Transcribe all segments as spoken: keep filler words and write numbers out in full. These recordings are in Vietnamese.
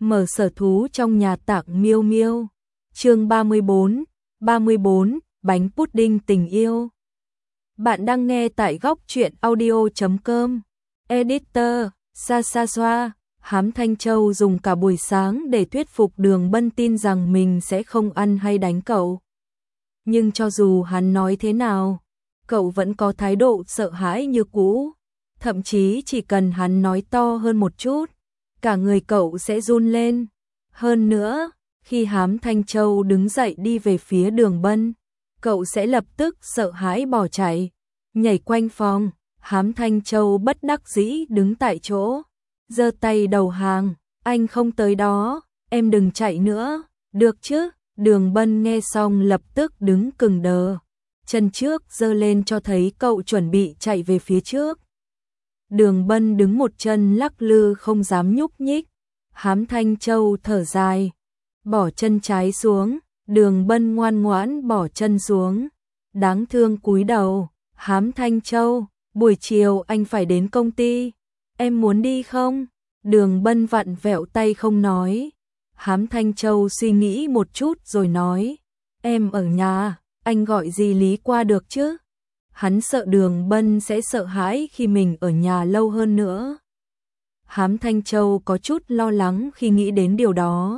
mở sở thú trong nhà tặng Miêu Miêu. Chương ba mươi tư, ba mươi tư, bánh pudding tình yêu. Bạn đang nghe tại góc truyện audio chấm com. Editor, Sa Sa Xoa. Hám Thanh Châu dùng cả buổi sáng để thuyết phục Đường Bân tin rằng mình sẽ không ăn hay đánh cậu. Nhưng cho dù hắn nói thế nào, cậu vẫn có thái độ sợ hãi như cũ. Thậm chí chỉ cần hắn nói to hơn một chút, cả người cậu sẽ run lên. Hơn nữa, khi Hám Thanh Châu đứng dậy đi về phía Đường Bân, cậu sẽ lập tức sợ hãi bỏ chạy, nhảy quanh phòng. Hám Thanh Châu bất đắc dĩ đứng tại chỗ, giơ tay đầu hàng, anh không tới đó, em đừng chạy nữa, được chứ? Đường Bân nghe xong lập tức đứng cứng đờ, chân trước giơ lên cho thấy cậu chuẩn bị chạy về phía trước. Đường Bân đứng một chân lắc lư không dám nhúc nhích. Hám Thanh Châu thở dài, bỏ chân trái xuống. Đường Bân ngoan ngoãn bỏ chân xuống, đáng thương cúi đầu. Hám Thanh Châu, buổi chiều anh phải đến công ty, em muốn đi không? Đường Bân vặn vẹo tay không nói. Hám Thanh Châu suy nghĩ một chút rồi nói, em ở nhà, anh gọi dì Lý qua được chứ? Hắn sợ Đường Bân sẽ sợ hãi khi mình ở nhà lâu hơn nữa. Hám Thanh Châu có chút lo lắng khi nghĩ đến điều đó.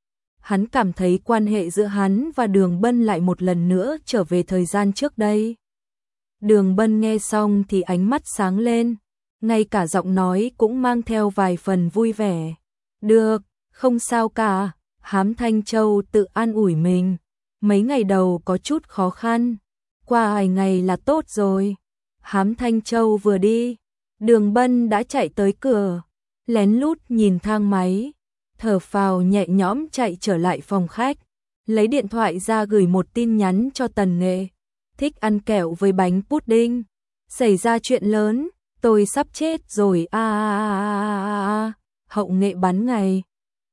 Hắn cảm thấy quan hệ giữa hắn và Đường Bân lại một lần nữa trở về thời gian trước đây. Đường Bân nghe xong thì ánh mắt sáng lên, ngay cả giọng nói cũng mang theo vài phần vui vẻ. Được, không sao cả. Hám Thanh Châu tự an ủi mình, mấy ngày đầu có chút khó khăn, qua vài ngày là tốt rồi. Hám Thanh Châu vừa đi, Đường Bân đã chạy tới cửa, lén lút nhìn thang máy, thở phào nhẹ nhõm chạy trở lại phòng khách, lấy điện thoại ra gửi một tin nhắn cho Tần Nghệ. Thích ăn kẹo với bánh pudding. Xảy ra chuyện lớn, tôi sắp chết rồi a a a a. Hậu Nghệ bán ngày.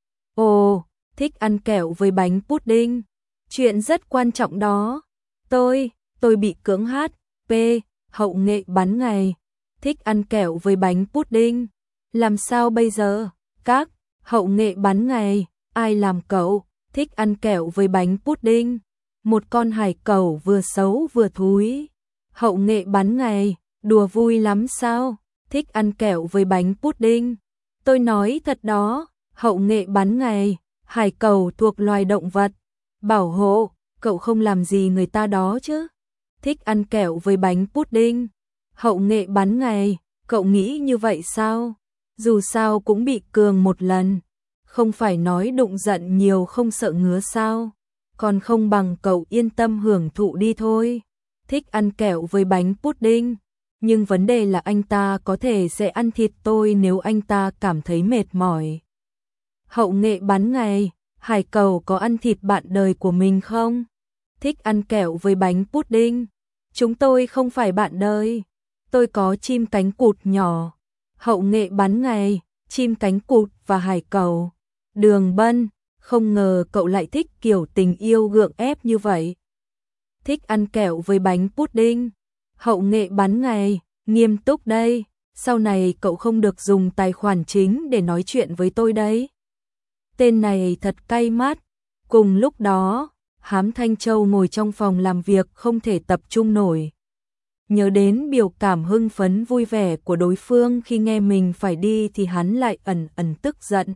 Ồ, thích ăn kẹo với bánh pudding. Chuyện rất quan trọng đó. Tôi, tôi bị cưỡng hát pê. Hậu Nghệ bán ngày. Thích ăn kẹo với bánh pudding. Làm sao bây giờ? Các, Hậu Nghệ bán ngày. Ai làm cậu? Thích ăn kẹo với bánh pudding. Một con hải cẩu vừa xấu vừa thúi. Hậu Nghệ bán ngày. Đùa vui lắm sao? Thích ăn kẹo với bánh pudding. Tôi nói thật đó. Hậu Nghệ bán ngày. Hải cẩu thuộc loài động vật bảo hộ, cậu không làm gì người ta đó chứ? Thích ăn kẹo với bánh pudding. Hậu Nghệ bán ngày. Cậu nghĩ như vậy sao? Dù sao cũng bị cường một lần, không phải nói đụng giận nhiều không sợ ngứa sao? Còn không bằng cậu yên tâm hưởng thụ đi thôi. Thích ăn kẹo với bánh pudding, nhưng vấn đề là anh ta có thể sẽ ăn thịt tôi nếu anh ta cảm thấy mệt mỏi. Hậu Nghệ bán ngày. Hải cẩu có ăn thịt bạn đời của mình không? Thích ăn kẹo với bánh pudding. Chúng tôi không phải bạn đời. Tôi có chim cánh cụt nhỏ. Hậu Nghệ bán ngày. Chim cánh cụt và hải cẩu. Đường Bân, không ngờ cậu lại thích kiểu tình yêu gượng ép như vậy. Thích ăn kẹo với bánh pudding. Hậu Nghệ bán ngày. Nghiêm túc đây, sau này cậu không được dùng tài khoản chính để nói chuyện với tôi đấy. Tên này thật cay mắt. Cùng lúc đó, Hám Thanh Châu ngồi trong phòng làm việc không thể tập trung nổi. Nhớ đến biểu cảm hưng phấn vui vẻ của đối phương khi nghe mình phải đi thì hắn lại ẩn ẩn tức giận.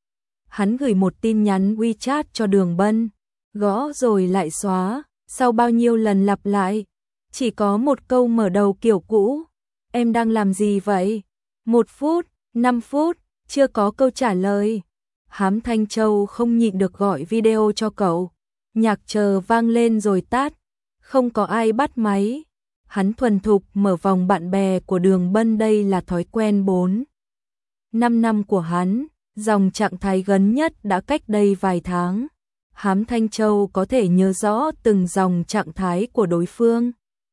Hắn gửi một tin nhắn WeChat cho Đường Bân, gõ rồi lại xóa, sau bao nhiêu lần lặp lại, chỉ có một câu mở đầu kiểu cũ. Em đang làm gì vậy? Một phút, năm phút, chưa có câu trả lời. Hám Thanh Châu không nhịn được gọi video cho cậu. Nhạc chờ vang lên rồi tắt, không có ai bắt máy. Hắn thuần thục mở vòng bạn bè của Đường Bân, đây là thói quen bốn năm năm của hắn, dòng trạng thái gần nhất đã cách đây vài tháng. Hám Thanh Châu có thể nhớ rõ từng dòng trạng thái của đối phương.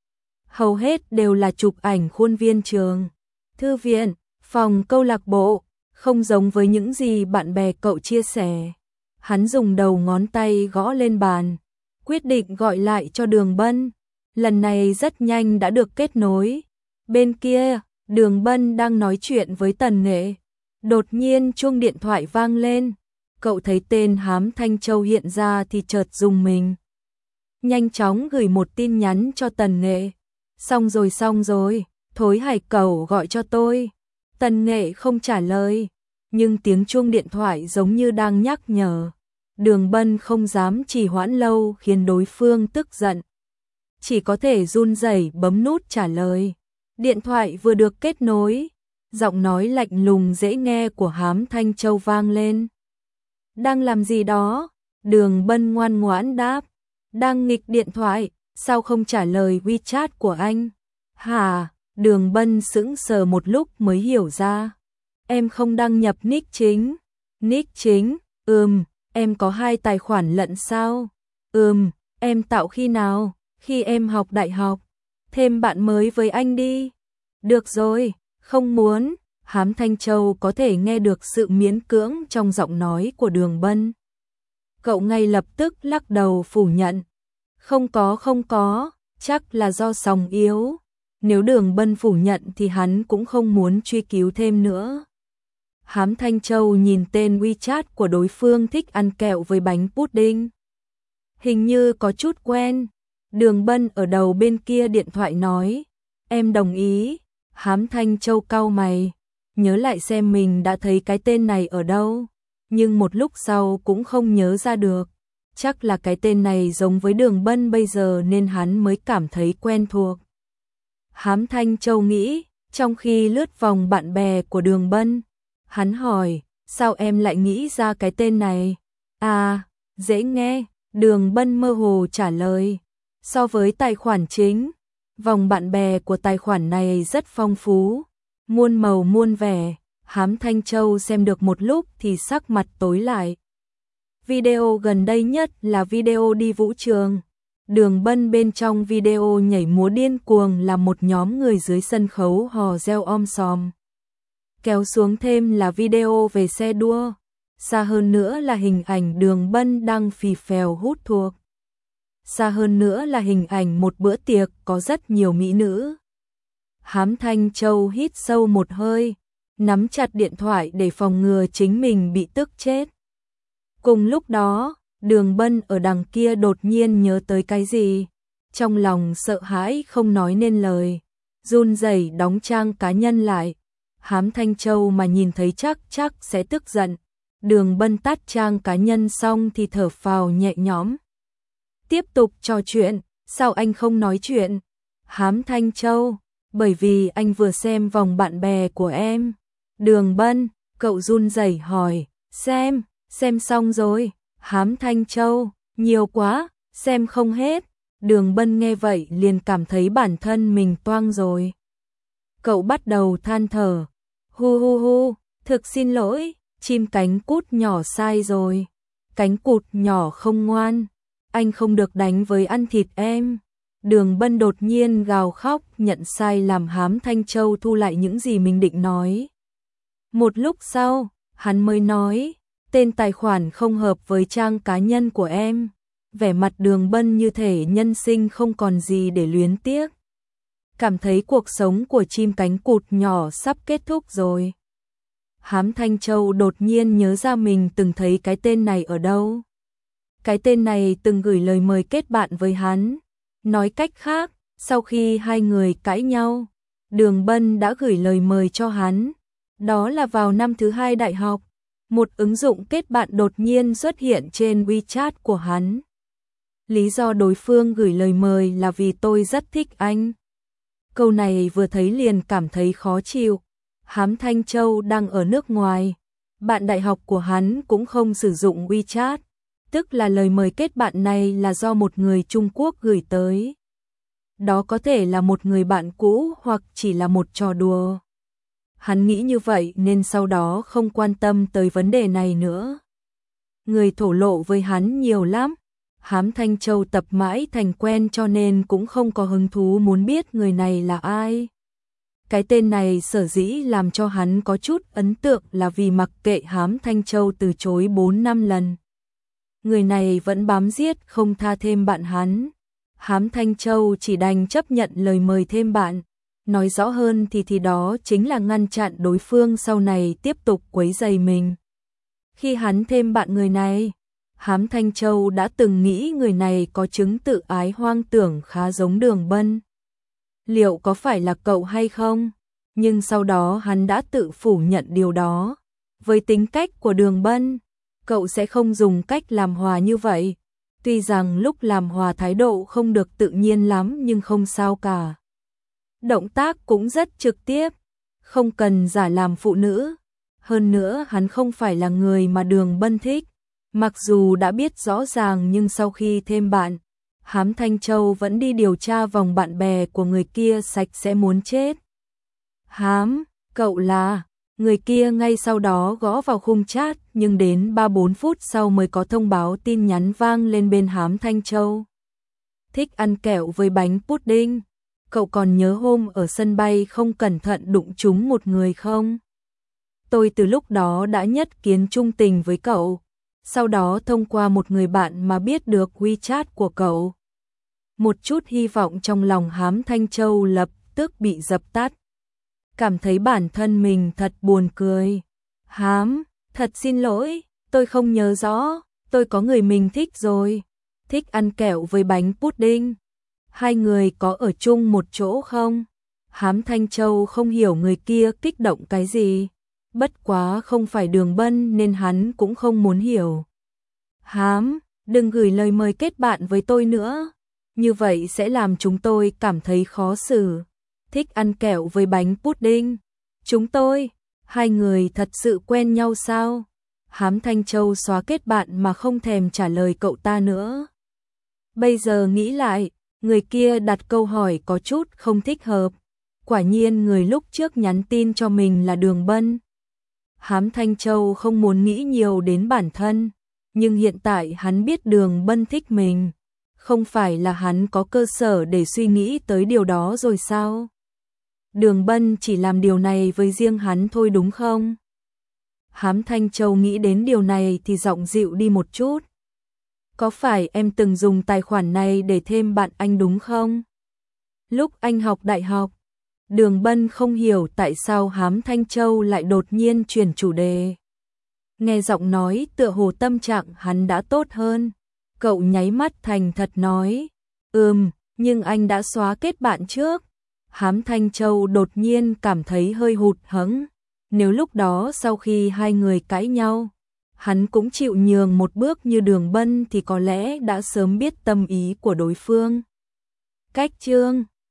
Hầu hết đều là chụp ảnh khuôn viên trường, thư viện, phòng câu lạc bộ, không giống với những gì bạn bè cậu chia sẻ. Hắn dùng đầu ngón tay gõ lên bàn, quyết định gọi lại cho Đường Bân. Lần này rất nhanh đã được kết nối. Bên kia, Đường Bân đang nói chuyện với Tần Nghệ. Đột nhiên chuông điện thoại vang lên. Cậu thấy tên Hám Thanh Châu hiện ra thì chợt rùng mình. Nhanh chóng gửi một tin nhắn cho Tần Nghệ. Xong rồi xong rồi, Thối Hải Cẩu gọi cho tôi. Tần Nghệ không trả lời, nhưng tiếng chuông điện thoại giống như đang nhắc nhở. Đường Bân không dám trì hoãn lâu khiến đối phương tức giận. Chỉ có thể run rẩy bấm nút trả lời. Điện thoại vừa được kết nối, giọng nói lạnh lùng dễ nghe của Hám Thanh Châu vang lên. Đang làm gì đó? Đường Bân ngoan ngoãn đáp. Đang nghịch điện thoại, sao không trả lời WeChat của anh? Hả? Đường Bân sững sờ một lúc mới hiểu ra. Em không đăng nhập nick chính. Nick chính? Ừm, em có hai tài khoản lận sao? Ừm, em tạo khi nào? Khi em học đại học. Thêm bạn mới với anh đi. Được rồi, không muốn. Hám Thanh Châu có thể nghe được sự miễn cưỡng trong giọng nói của Đường Bân. Cậu ngay lập tức lắc đầu phủ nhận. Không có không có, chắc là do sóng yếu. Nếu Đường Bân phủ nhận thì hắn cũng không muốn truy cứu thêm nữa. Hám Thanh Châu nhìn tên WeChat của đối phương thích ăn kẹo với bánh pudding. Hình như có chút quen. Đường Bân ở đầu bên kia điện thoại nói. Em đồng ý. Hám Thanh Châu cau mày. Nhớ lại xem mình đã thấy cái tên này ở đâu. Nhưng một lúc sau cũng không nhớ ra được. Chắc là cái tên này giống với Đường Bân bây giờ nên hắn mới cảm thấy quen thuộc. Hám Thanh Châu nghĩ, trong khi lướt vòng bạn bè của Đường Bân. Hắn hỏi, sao em lại nghĩ ra cái tên này? À, dễ nghe. Đường Bân mơ hồ trả lời. So với tài khoản chính, vòng bạn bè của tài khoản này rất phong phú, muôn màu muôn vẻ. Hám Thanh Châu xem được một lúc thì sắc mặt tối lại. Video gần đây nhất là video đi vũ trường. Đường Bân bên trong video nhảy múa điên cuồng là một nhóm người dưới sân khấu hò reo om sòm. Kéo xuống thêm là video về xe đua. Xa hơn nữa là hình ảnh Đường Bân đang phì phèo hút thuốc. Xa hơn nữa là hình ảnh một bữa tiệc có rất nhiều mỹ nữ. Hám Thanh Châu hít sâu một hơi, nắm chặt điện thoại để phòng ngừa chính mình bị tức chết. Cùng lúc đó, Đường Bân ở đằng kia đột nhiên nhớ tới cái gì. Trong lòng sợ hãi không nói nên lời, run rẩy đóng trang cá nhân lại. Hám Thanh Châu mà nhìn thấy chắc chắc sẽ tức giận. Đường Bân tắt trang cá nhân xong thì thở phào nhẹ nhõm. Tiếp tục trò chuyện, sao anh không nói chuyện? Hám Thanh Châu, bởi vì anh vừa xem vòng bạn bè của em. Đường Bân, cậu run rẩy hỏi, xem, xem xong rồi. Hám Thanh Châu, nhiều quá, xem không hết. Đường Bân nghe vậy liền cảm thấy bản thân mình toang rồi. Cậu bắt đầu than thở, hu hu hu, thực xin lỗi, chim cánh cút nhỏ sai rồi. Cánh cụt nhỏ không ngoan, anh không được đánh với ăn thịt em. Đường Bân đột nhiên gào khóc nhận sai làm Hám Thanh Châu thu lại những gì mình định nói. Một lúc sau, hắn mới nói, tên tài khoản không hợp với trang cá nhân của em. Vẻ mặt Đường Bân như thể nhân sinh không còn gì để luyến tiếc. Cảm thấy cuộc sống của chim cánh cụt nhỏ sắp kết thúc rồi. Hám Thanh Châu đột nhiên nhớ ra mình từng thấy cái tên này ở đâu. Cái tên này từng gửi lời mời kết bạn với hắn. Nói cách khác, sau khi hai người cãi nhau, Đường Bân đã gửi lời mời cho hắn. Đó là vào năm thứ hai đại học. Một ứng dụng kết bạn đột nhiên xuất hiện trên WeChat của hắn. Lý do đối phương gửi lời mời là vì tôi rất thích anh. Câu này vừa thấy liền cảm thấy khó chịu. Hám Thanh Châu đang ở nước ngoài. Bạn đại học của hắn cũng không sử dụng WeChat. Tức là lời mời kết bạn này là do một người Trung Quốc gửi tới. Đó có thể là một người bạn cũ hoặc chỉ là một trò đùa. Hắn nghĩ như vậy nên sau đó không quan tâm tới vấn đề này nữa. Người thổ lộ với hắn nhiều lắm. Hám Thanh Châu tập mãi thành quen cho nên cũng không có hứng thú muốn biết người này là ai. Cái tên này sở dĩ làm cho hắn có chút ấn tượng là vì mặc kệ Hám Thanh Châu từ chối bốn năm lần. Người này vẫn bám giết không tha thêm bạn hắn. Hám Thanh Châu chỉ đành chấp nhận lời mời thêm bạn. Nói rõ hơn thì thì đó chính là ngăn chặn đối phương sau này tiếp tục quấy rầy mình. Khi hắn thêm bạn người này, Hám Thanh Châu đã từng nghĩ người này có chứng tự ái hoang tưởng khá giống Đường Bân. Liệu có phải là cậu hay không? Nhưng sau đó hắn đã tự phủ nhận điều đó. Với tính cách của Đường Bân, cậu sẽ không dùng cách làm hòa như vậy. Tuy rằng lúc làm hòa thái độ không được tự nhiên lắm nhưng không sao cả. Động tác cũng rất trực tiếp, không cần giả làm phụ nữ. Hơn nữa hắn không phải là người mà Đường Bân thích. Mặc dù đã biết rõ ràng nhưng sau khi thêm bạn, Hám Thanh Châu vẫn đi điều tra vòng bạn bè của người kia sạch sẽ muốn chết. Hám, cậu là... Người kia ngay sau đó gõ vào khung chat nhưng đến ba bốn phút sau mới có thông báo tin nhắn vang lên bên Hám Thanh Châu. Thích ăn kẹo với bánh pudding. Cậu còn nhớ hôm ở sân bay không cẩn thận đụng trúng một người không? Tôi từ lúc đó đã nhất kiến trung tình với cậu. Sau đó thông qua một người bạn mà biết được WeChat của cậu. Một chút hy vọng trong lòng Hám Thanh Châu lập tức bị dập tắt. Cảm thấy bản thân mình thật buồn cười. Hám, thật xin lỗi, tôi không nhớ rõ, tôi có người mình thích rồi. Thích ăn kẹo với bánh pudding. Hai người có ở chung một chỗ không? Hám Thanh Châu không hiểu người kia kích động cái gì. Bất quá không phải Đường Bân nên hắn cũng không muốn hiểu. Hám, đừng gửi lời mời kết bạn với tôi nữa. Như vậy sẽ làm chúng tôi cảm thấy khó xử. Thích ăn kẹo với bánh pudding. Chúng tôi, hai người thật sự quen nhau sao? Hám Thanh Châu xóa kết bạn mà không thèm trả lời cậu ta nữa. Bây giờ nghĩ lại, người kia đặt câu hỏi có chút không thích hợp. Quả nhiên người lúc trước nhắn tin cho mình là Đường Bân. Hám Thanh Châu không muốn nghĩ nhiều đến bản thân, nhưng hiện tại hắn biết Đường Bân thích mình. Không phải là hắn có cơ sở để suy nghĩ tới điều đó rồi sao? Đường Bân chỉ làm điều này với riêng hắn thôi đúng không? Hám Thanh Châu nghĩ đến điều này thì giọng dịu đi một chút. Có phải em từng dùng tài khoản này để thêm bạn anh đúng không? Lúc anh học đại học, Đường Bân không hiểu tại sao Hám Thanh Châu lại đột nhiên chuyển chủ đề. Nghe giọng nói tựa hồ tâm trạng hắn đã tốt hơn. Cậu nháy mắt thành thật nói. Ừm, nhưng anh đã xóa kết bạn trước. Hám Thanh Châu đột nhiên cảm thấy hơi hụt hẫng. Nếu lúc đó sau khi hai người cãi nhau, hắn cũng chịu nhường một bước như Đường Bân thì có lẽ đã sớm biết tâm ý của đối phương. Cách chương